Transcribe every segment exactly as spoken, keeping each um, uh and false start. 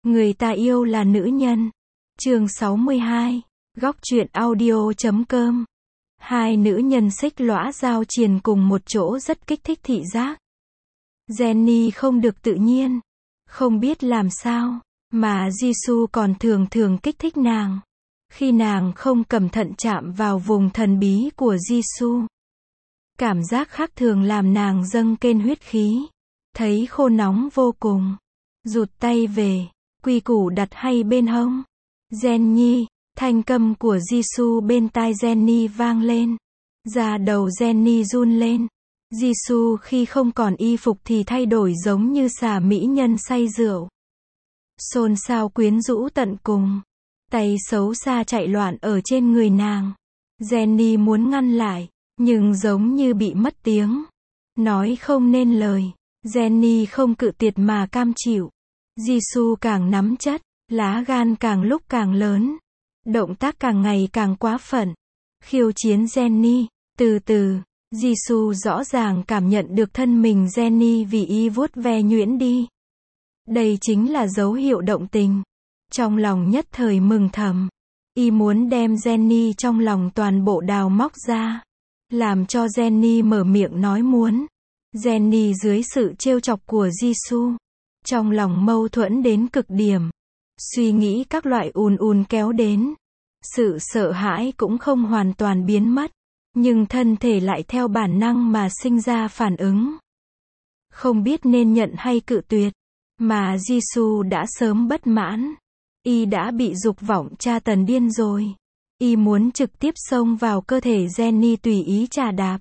Người ta yêu là nữ nhân. Chương sáu mươi hai. Góc truyện audio chấm com. Hai nữ nhân xích lõa giao triền cùng một chỗ rất kích thích thị giác. Jenny không được tự nhiên, không biết làm sao, mà Jisoo còn thường thường kích thích nàng. Khi nàng không cẩn thận chạm vào vùng thần bí của Jisoo, cảm giác khác thường làm nàng dâng kênh huyết khí, thấy khô nóng vô cùng. Rụt tay về, quy củ đặt hay bên hông. Jenny, thanh câm của Jisoo bên tai Jenny vang lên. Da đầu Jenny run lên. Jisoo khi không còn y phục thì thay đổi giống như xà mỹ nhân say rượu. Xôn xao quyến rũ tận cùng. Tay xấu xa chạy loạn ở trên người nàng. Jenny muốn ngăn lại, nhưng giống như bị mất tiếng. Nói không nên lời. Jenny không cự tuyệt mà cam chịu. Jisoo càng nắm chất, lá gan càng lúc càng lớn. Động tác càng ngày càng quá phận. Khiêu chiến Jenny. Từ từ, Jisoo rõ ràng cảm nhận được thân mình Jenny vì y vuốt ve nhuyễn đi. Đây chính là dấu hiệu động tình. Trong lòng nhất thời mừng thầm. Y muốn đem Jenny trong lòng toàn bộ đào móc ra. Làm cho Jenny mở miệng nói muốn. Jenny dưới sự trêu chọc của Jisoo, trong lòng mâu thuẫn đến cực điểm. Suy nghĩ các loại ùn ùn kéo đến. Sự sợ hãi cũng không hoàn toàn biến mất. Nhưng thân thể lại theo bản năng mà sinh ra phản ứng. Không biết nên nhận hay cự tuyệt. Mà Jisoo đã sớm bất mãn. Y đã bị dục vọng tra tấn điên rồi. Y muốn trực tiếp xông vào cơ thể Jenny tùy ý chà đạp.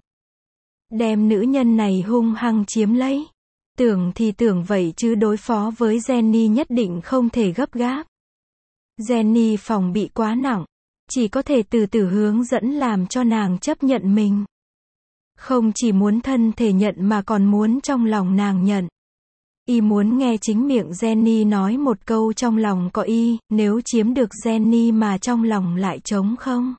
Đem nữ nhân này hung hăng chiếm lấy. Tưởng thì tưởng vậy chứ đối phó với Jenny nhất định không thể gấp gáp. Jenny phòng bị quá nặng. Chỉ có thể từ từ hướng dẫn làm cho nàng chấp nhận mình. Không chỉ muốn thân thể nhận mà còn muốn trong lòng nàng nhận. Y muốn nghe chính miệng Jenny nói một câu trong lòng có y, nếu chiếm được Jenny mà trong lòng lại trống không.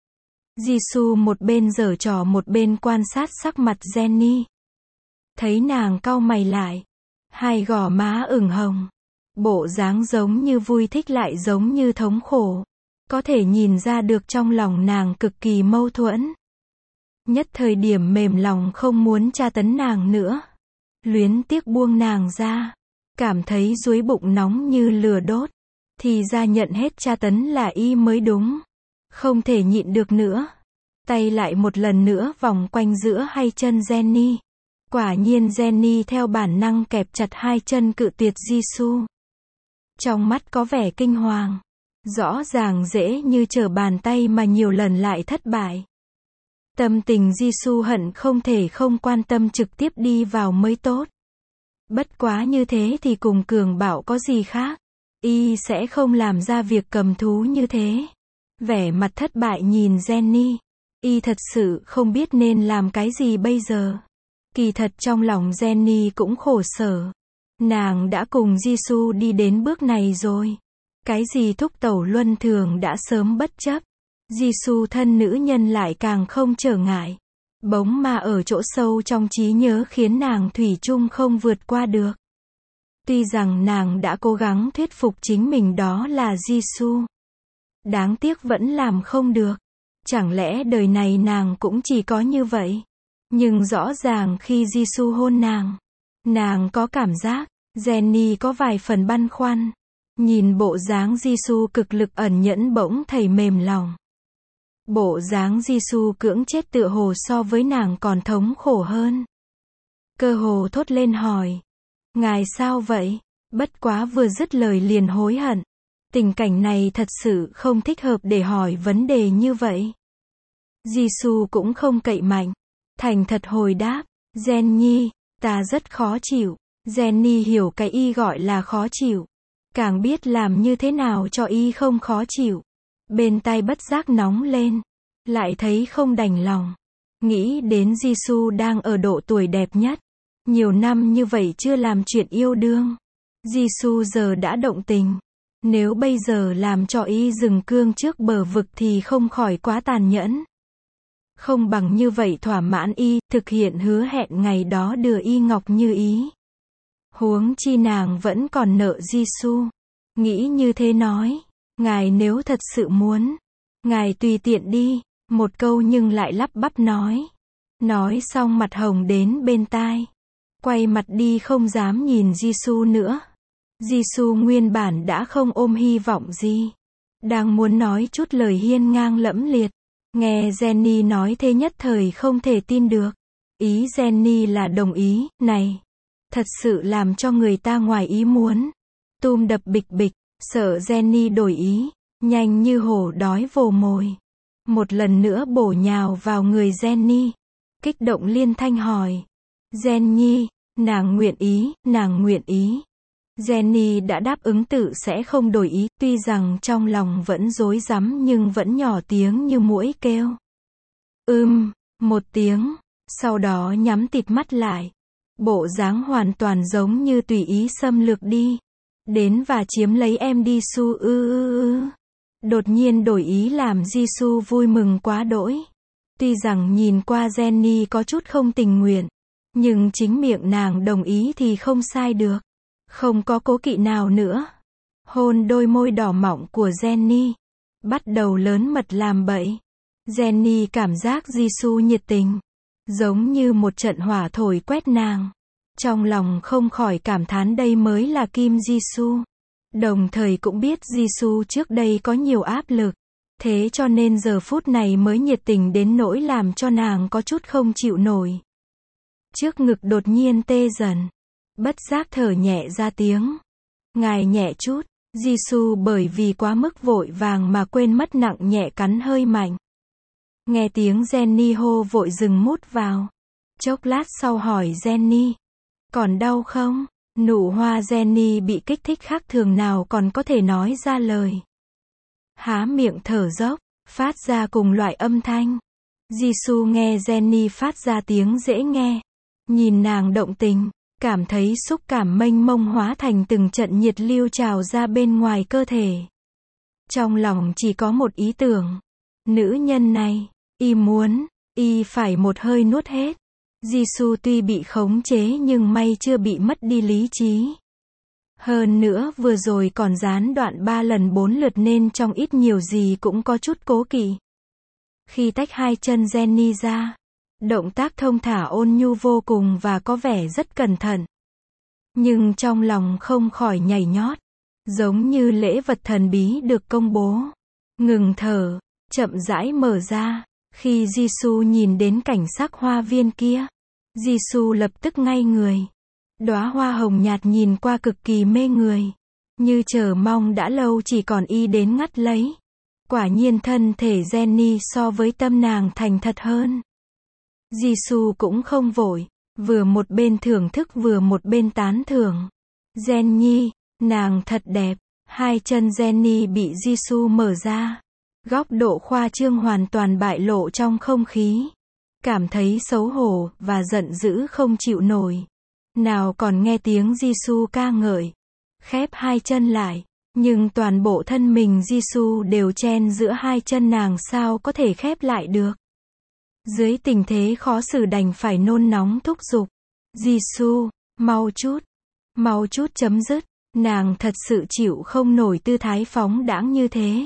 Jisoo một bên giở trò một bên quan sát sắc mặt Jenny. Thấy nàng cau mày lại. Hai gò má ửng hồng. Bộ dáng giống như vui thích lại giống như thống khổ. Có thể nhìn ra được trong lòng nàng cực kỳ mâu thuẫn. Nhất thời điểm mềm lòng không muốn tra tấn nàng nữa. Luyến tiếc buông nàng ra. Cảm thấy dưới bụng nóng như lửa đốt. Thì ra nhận hết tra tấn là y mới đúng. Không thể nhịn được nữa. Tay lại một lần nữa vòng quanh giữa hai chân Jenny. Quả nhiên Jenny theo bản năng kẹp chặt hai chân cự tuyệt Jisoo. Trong mắt có vẻ kinh hoàng. Rõ ràng dễ như trở bàn tay mà nhiều lần lại thất bại. Tâm tình Jisoo hận không thể không quan tâm trực tiếp đi vào mới tốt. Bất quá như thế thì cùng cường bạo có gì khác. Y sẽ không làm ra việc cầm thú như thế. Vẻ mặt thất bại nhìn Jenny. Y thật sự không biết nên làm cái gì bây giờ. Kỳ thật trong lòng Jenny cũng khổ sở. Nàng đã cùng Jisoo đi đến bước này rồi. Cái gì thúc tẩu luân thường đã sớm bất chấp. Jisoo thân nữ nhân lại càng không trở ngại. Bóng ma ở chỗ sâu trong trí nhớ khiến nàng thủy chung không vượt qua được. Tuy rằng nàng đã cố gắng thuyết phục chính mình đó là Jisoo. Đáng tiếc vẫn làm không được. Chẳng lẽ đời này nàng cũng chỉ có như vậy. Nhưng rõ ràng khi Jisoo hôn nàng, nàng có cảm giác. Jenny có vài phần băn khoăn. Nhìn bộ dáng Jisoo cực lực ẩn nhẫn bỗng thấy mềm lòng. Bộ dáng Jisoo cưỡng chết tựa hồ so với nàng còn thống khổ hơn. Cơ hồ thốt lên hỏi. Ngài sao vậy? Bất quá vừa dứt lời liền hối hận. Tình cảnh này thật sự không thích hợp để hỏi vấn đề như vậy. Jisoo cũng không cậy mạnh. Thành thật hồi đáp. Jenny, ta rất khó chịu. Jenny hiểu cái y gọi là khó chịu. Càng biết làm như thế nào cho y không khó chịu. Bên tai bất giác nóng lên. Lại thấy không đành lòng. Nghĩ đến Jisoo đang ở độ tuổi đẹp nhất. Nhiều năm như vậy chưa làm chuyện yêu đương. Jisoo giờ đã động tình. Nếu bây giờ làm cho y dừng cương trước bờ vực thì không khỏi quá tàn nhẫn. Không bằng như vậy thỏa mãn y, thực hiện hứa hẹn ngày đó đưa y ngọc như ý. Huống chi nàng vẫn còn nợ Jisoo. nghĩ như thế nói, ngài nếu thật sự muốn, ngài tùy tiện đi, một câu nhưng lại lắp bắp nói. Nói xong mặt hồng đến bên tai, quay mặt đi không dám nhìn Giêsu nữa. Giêsu nguyên bản đã không ôm hy vọng gì, đang muốn nói chút lời hiên ngang lẫm liệt, nghe Jenny nói thế nhất thời không thể tin được. Ý Jenny là đồng ý, này, thật sự làm cho người ta ngoài ý muốn. Tùm đập bịch bịch, sợ Jenny đổi ý, nhanh như hổ đói vồ mồi. Một lần nữa bổ nhào vào người Jenny, kích động liên thanh hỏi. Jenny, nàng nguyện ý, nàng nguyện ý. Jenny đã đáp ứng tự sẽ không đổi ý, tuy rằng trong lòng vẫn rối rắm nhưng vẫn nhỏ tiếng như muỗi kêu. Ưm, một tiếng, sau đó nhắm tịt mắt lại. Bộ dáng hoàn toàn giống như tùy ý xâm lược đi. Đến và chiếm lấy em đi su ư ư ư. Đột nhiên đổi ý làm Giêsu vui mừng quá đỗi. Tuy rằng nhìn qua Jenny có chút không tình nguyện, nhưng chính miệng nàng đồng ý thì không sai được. Không có cố kỵ nào nữa. Hôn đôi môi đỏ mọng của Jenny. Bắt đầu lớn mật làm bậy. Jenny cảm giác Giêsu nhiệt tình, giống như một trận hỏa thổi quét nàng. Trong lòng không khỏi cảm thán đây mới là Kim Giêsu. Đồng thời cũng biết Giêsu trước đây có nhiều áp lực, thế cho nên giờ phút này mới nhiệt tình đến nỗi làm cho nàng có chút không chịu nổi. Trước ngực đột nhiên tê dần, bất giác thở nhẹ ra tiếng. Ngài nhẹ chút, Giêsu bởi vì quá mức vội vàng mà quên mất nặng nhẹ cắn hơi mạnh. Nghe tiếng Jenny hô vội dừng mút vào. Chốc lát sau hỏi Jenny, còn đau không? Nụ hoa Jenny bị kích thích khác thường nào còn có thể nói ra lời. Há miệng thở dốc, phát ra cùng loại âm thanh. Giêsu nghe Jenny phát ra tiếng dễ nghe, nhìn nàng động tình, cảm thấy xúc cảm mênh mông hóa thành từng trận nhiệt lưu trào ra bên ngoài cơ thể. Trong lòng chỉ có một ý tưởng, nữ nhân này, y muốn, y phải một hơi nuốt hết. Giêsu tuy bị khống chế nhưng may chưa bị mất đi lý trí. Hơn nữa vừa rồi còn gián đoạn ba lần bốn lượt nên trong ít nhiều gì cũng có chút cố kỵ. Khi tách hai chân Jenny ra, động tác thông thả ôn nhu vô cùng và có vẻ rất cẩn thận. Nhưng trong lòng không khỏi nhảy nhót, giống như lễ vật thần bí được công bố. Ngừng thở, chậm rãi mở ra. Khi Giêsu nhìn đến cảnh sắc hoa viên kia, Giêsu lập tức ngay người. Đóa hoa hồng nhạt nhìn qua cực kỳ mê người, như chờ mong đã lâu chỉ còn y đến ngắt lấy. Quả nhiên thân thể Jenny so với tâm nàng thành thật hơn. Giêsu cũng không vội, vừa một bên thưởng thức vừa một bên tán thưởng. Jenny, nàng thật đẹp. Hai chân Jenny bị Giêsu mở ra. Góc độ khoa trương hoàn toàn bại lộ trong không khí. Cảm thấy xấu hổ và giận dữ không chịu nổi. Nào còn nghe tiếng Giêsu ca ngợi. Khép hai chân lại, nhưng toàn bộ thân mình Giêsu đều chen giữa hai chân nàng sao có thể khép lại được. Dưới tình thế khó xử đành phải nôn nóng thúc giục. Giêsu, mau chút, mau chút chấm dứt. Nàng thật sự chịu không nổi tư thái phóng đãng như thế.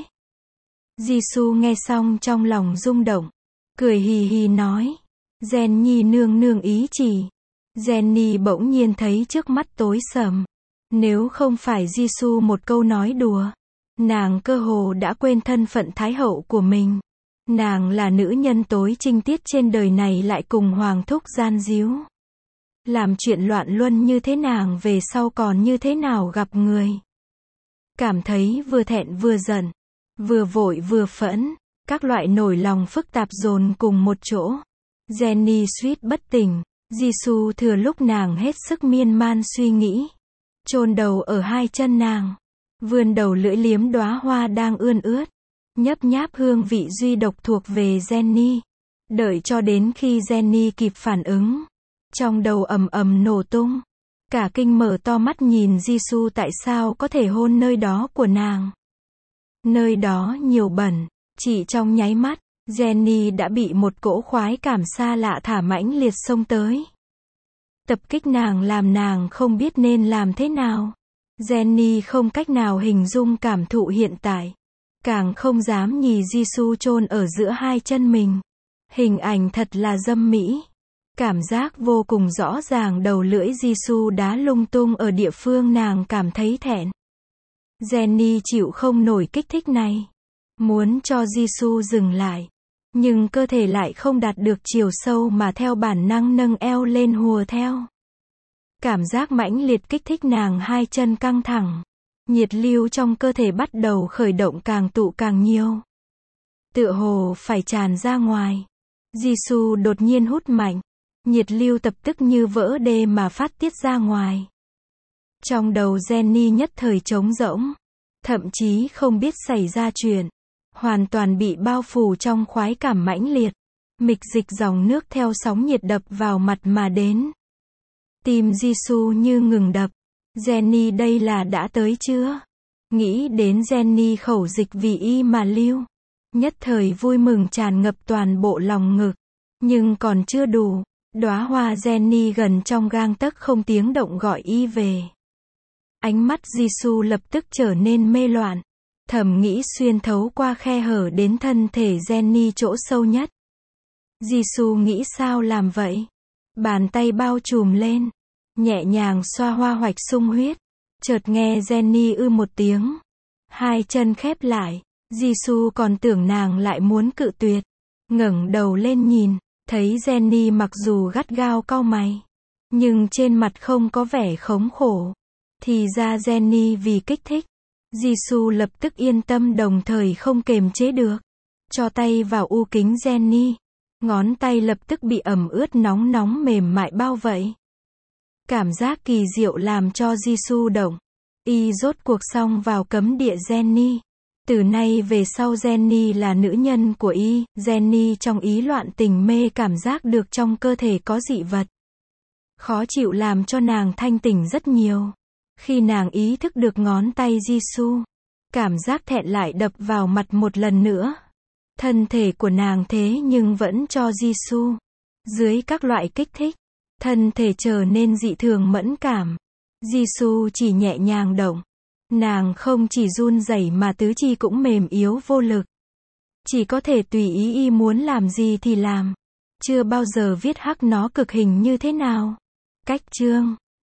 Giêsu nghe xong trong lòng rung động, cười hì hì nói, Jenny nương nương ý chỉ. Jenny bỗng nhiên thấy trước mắt tối sầm. Nếu không phải Giêsu một câu nói đùa, nàng cơ hồ đã quên thân phận thái hậu của mình. Nàng là nữ nhân tối trinh tiết trên đời này lại cùng hoàng thúc gian díu. Làm chuyện loạn luân như thế nàng về sau còn như thế nào gặp người. Cảm thấy vừa thẹn vừa giận, vừa vội vừa phẫn, các loại nỗi lòng phức tạp dồn cùng một chỗ. Jenny suýt bất tỉnh. Giêsu thừa lúc nàng hết sức miên man suy nghĩ, chôn đầu ở hai chân nàng, vươn đầu lưỡi liếm đóa hoa đang ươn ướt, nhấp nháp hương vị duy độc thuộc về Jenny. Đợi cho đến khi Jenny kịp phản ứng, trong đầu ầm ầm nổ tung, cả kinh mở to mắt nhìn Giêsu tại sao có thể hôn nơi đó của nàng. Nơi đó nhiều bẩn, chỉ trong nháy mắt, Jenny đã bị một cỗ khoái cảm xa lạ thả mãnh liệt xông tới. Tập kích nàng làm nàng không biết nên làm thế nào. Jenny không cách nào hình dung cảm thụ hiện tại. Càng không dám nhìn Giêsu chôn ở giữa hai chân mình. Hình ảnh thật là dâm mỹ. Cảm giác vô cùng rõ ràng đầu lưỡi Giêsu đá lung tung ở địa phương nàng cảm thấy thẹn. Jenny chịu không nổi kích thích này. Muốn cho Giêsu dừng lại. Nhưng cơ thể lại không đạt được chiều sâu mà theo bản năng nâng eo lên hùa theo. Cảm giác mãnh liệt kích thích nàng hai chân căng thẳng. Nhiệt lưu trong cơ thể bắt đầu khởi động càng tụ càng nhiều. Tựa hồ phải tràn ra ngoài. Giêsu đột nhiên hút mạnh. Nhiệt lưu tập tức như vỡ đê mà phát tiết ra ngoài. Trong đầu Jenny nhất thời trống rỗng. Thậm chí không biết xảy ra chuyện. Hoàn toàn bị bao phủ trong khoái cảm mãnh liệt. Mịch dịch dòng nước theo sóng nhiệt đập vào mặt mà đến. Tim Giêsu như ngừng đập. Jenny đây là đã tới chưa? Nghĩ đến Jenny khẩu dịch vì y mà lưu. Nhất thời vui mừng tràn ngập toàn bộ lòng ngực. Nhưng còn chưa đủ. Đóa hoa Jenny gần trong gang tấc không tiếng động gọi y về. Ánh mắt Giêsu lập tức trở nên mê loạn. Thầm nghĩ xuyên thấu qua khe hở đến thân thể Jenny chỗ sâu nhất. Giêsu nghĩ sao làm vậy? Bàn tay bao trùm lên. Nhẹ nhàng xoa hoa hoạch sung huyết. Chợt nghe Jenny ư một tiếng. Hai chân khép lại. Giêsu còn tưởng nàng lại muốn cự tuyệt. Ngẩng đầu lên nhìn. Thấy Jenny mặc dù gắt gao cau mày. Nhưng trên mặt không có vẻ khống khổ. Thì ra Jenny vì kích thích. Giêsu lập tức yên tâm đồng thời không kềm chế được. Cho tay vào u kính Jenny. Ngón tay lập tức bị ẩm ướt nóng nóng mềm mại bao vây. Cảm giác kỳ diệu làm cho Giêsu động. Y rốt cuộc xong vào cấm địa Jenny. Từ nay về sau Jenny là nữ nhân của y. Jenny trong ý loạn tình mê cảm giác được trong cơ thể có dị vật. Khó chịu làm cho nàng thanh tỉnh rất nhiều. Khi nàng ý thức được ngón tay Giêsu, cảm giác thẹn lại đập vào mặt một lần nữa. Thân thể của nàng thế nhưng vẫn cho Giêsu. Dưới các loại kích thích, thân thể trở nên dị thường mẫn cảm. Giêsu chỉ nhẹ nhàng động. Nàng không chỉ run rẩy mà tứ chi cũng mềm yếu vô lực. Chỉ có thể tùy ý y muốn làm gì thì làm. Chưa bao giờ viết hắc nó cực hình như thế nào. Cách chương